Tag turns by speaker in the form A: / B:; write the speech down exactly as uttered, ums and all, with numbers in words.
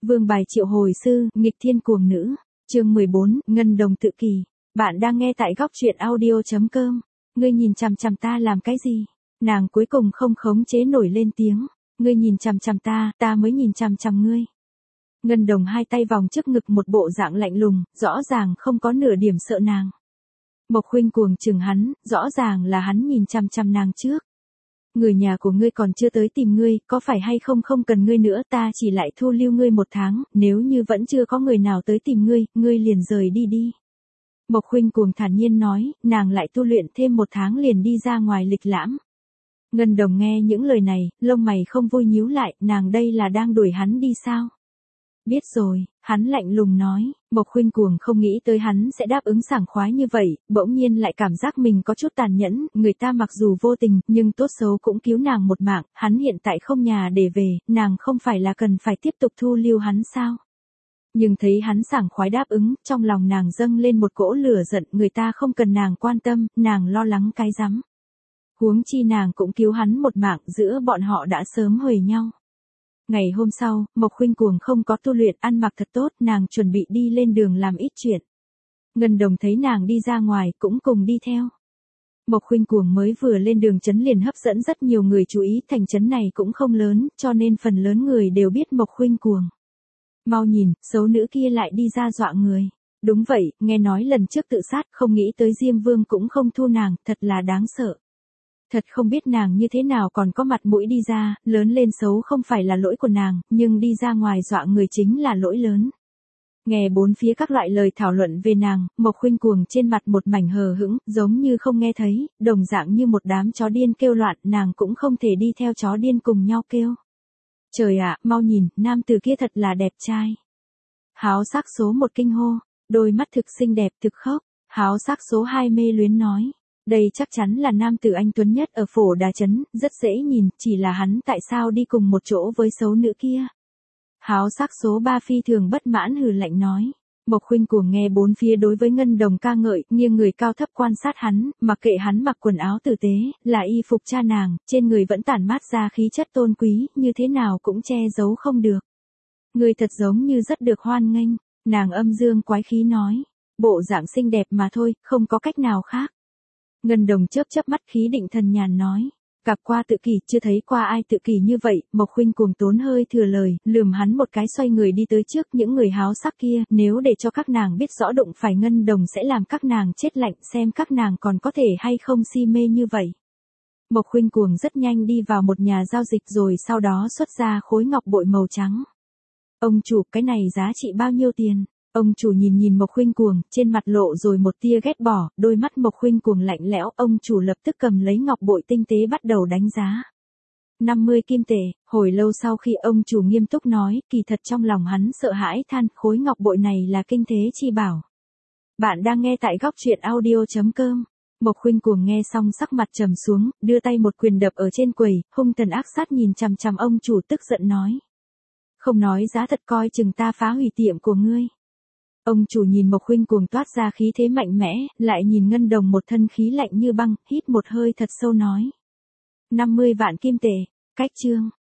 A: Vương bài triệu hồi sư, nghịch thiên cuồng nữ. Chương mười bốn, Ngân Đồng tự kỷ. Bạn đang nghe tại góc truyện audio chấm com. Ngươi nhìn chằm chằm ta làm cái gì? Nàng cuối cùng không khống chế nổi lên tiếng. Ngươi nhìn chằm chằm ta, ta mới nhìn chằm chằm ngươi. Ngân Đồng hai tay vòng trước ngực một bộ dạng lạnh lùng, rõ ràng không có nửa điểm sợ nàng. Mộc Khuynh cuồng chừng hắn, rõ ràng là hắn nhìn chằm chằm nàng trước. Người nhà của ngươi còn chưa tới tìm ngươi, có phải hay không không cần ngươi nữa, ta chỉ lại thu lưu ngươi một tháng, nếu như vẫn chưa có người nào tới tìm ngươi, ngươi liền rời đi đi. Mộc Khuynh cuồng thản nhiên nói, nàng lại tu luyện thêm một tháng liền đi ra ngoài lịch lãm. Ngân Đồng nghe những lời này, lông mày không vui nhíu lại, nàng đây là đang đuổi hắn đi sao? Biết rồi, hắn lạnh lùng nói. Mộc Khuynh cuồng không nghĩ tới hắn sẽ đáp ứng sảng khoái như vậy, bỗng nhiên lại cảm giác mình có chút tàn nhẫn, người ta mặc dù vô tình, nhưng tốt xấu cũng cứu nàng một mạng, hắn hiện tại không nhà để về, nàng không phải là cần phải tiếp tục thu lưu hắn sao? Nhưng thấy hắn sảng khoái đáp ứng, trong lòng nàng dâng lên một cỗ lửa giận, người ta không cần nàng quan tâm, nàng lo lắng cái rắm. Huống chi nàng cũng cứu hắn một mạng, giữa bọn họ đã sớm huề nhau. Ngày hôm sau, Mộc Khuynh cuồng không có tu luyện, ăn mặc thật tốt, nàng chuẩn bị đi lên đường làm ít chuyện. Ngân Đồng thấy nàng đi ra ngoài, cũng cùng đi theo. Mộc Khuynh cuồng mới vừa lên đường trấn liền hấp dẫn rất nhiều người chú ý, thành trấn này cũng không lớn, cho nên phần lớn người đều biết Mộc Khuynh cuồng. Mau nhìn, xấu nữ kia lại đi ra dọa người. Đúng vậy, nghe nói lần trước tự sát, không nghĩ tới Diêm Vương cũng không thu nàng, thật là đáng sợ. Thật không biết nàng như thế nào còn có mặt mũi đi ra, lớn lên xấu không phải là lỗi của nàng, nhưng đi ra ngoài dọa người chính là lỗi lớn. Nghe bốn phía các loại lời thảo luận về nàng, Mộc Khuynh cuồng trên mặt một mảnh hờ hững, giống như không nghe thấy, đồng dạng như một đám chó điên kêu loạn, nàng cũng không thể đi theo chó điên cùng nhau kêu. Trời ạ, mau nhìn, nam tử kia thật là đẹp trai. Háo sắc số một kinh hô, đôi mắt thực xinh đẹp thực khóc. Háo sắc số hai mê luyến nói. Đây chắc chắn là nam tử anh tuấn nhất ở Phổ Đà Trấn, rất dễ nhìn, chỉ là hắn tại sao đi cùng một chỗ với xấu nữ kia. Háo sắc số ba phi thường bất mãn hừ lạnh nói. Mộc Khuynh cuồng nghe bốn phía đối với Ngân Đồng ca ngợi, nghiêng người cao thấp quan sát hắn, mặc kệ hắn mặc quần áo tử tế, là y phục cha nàng, trên người vẫn tản mát ra khí chất tôn quý, như thế nào cũng che giấu không được. Người thật giống như rất được hoan nghênh, nàng âm dương quái khí nói. Bộ dạng xinh đẹp mà thôi, không có cách nào khác. Ngân Đồng chớp chớp mắt khí định thần nhàn nói. Gặp qua tự kỷ, chưa thấy qua ai tự kỷ như vậy, Mộc Khuynh cuồng tốn hơi thừa lời, lườm hắn một cái xoay người đi tới trước những người háo sắc kia, nếu để cho các nàng biết rõ đụng phải Ngân Đồng sẽ làm các nàng chết lạnh, xem các nàng còn có thể hay không si mê như vậy. Mộc Khuynh cuồng rất nhanh đi vào một nhà giao dịch rồi sau đó xuất ra khối ngọc bội màu trắng. Ông chủ, cái này giá trị bao nhiêu tiền? Ông chủ nhìn nhìn Mộc Khuynh cuồng, trên mặt lộ rồi một tia ghét bỏ, đôi mắt Mộc Khuynh cuồng lạnh lẽo, ông chủ lập tức cầm lấy ngọc bội tinh tế bắt đầu đánh giá. năm mươi kim tệ, hồi lâu sau khi ông chủ nghiêm túc nói, kỳ thật trong lòng hắn sợ hãi than, khối ngọc bội này là kinh thế chi bảo. Bạn đang nghe tại góc truyện audio chấm com. Mộc Khuynh cuồng nghe xong sắc mặt trầm xuống, đưa tay một quyền đập ở trên quầy, hung tợn ác sát nhìn chằm chằm ông chủ tức giận nói. Không nói giá thật coi chừng ta phá hủy tiệm của ngươi. Ông chủ nhìn Mộc Khuynh cuồng toát ra khí thế mạnh mẽ, lại nhìn Ngân Đồng một thân khí lạnh như băng, hít một hơi thật sâu nói. năm mươi vạn kim tệ, cách chương.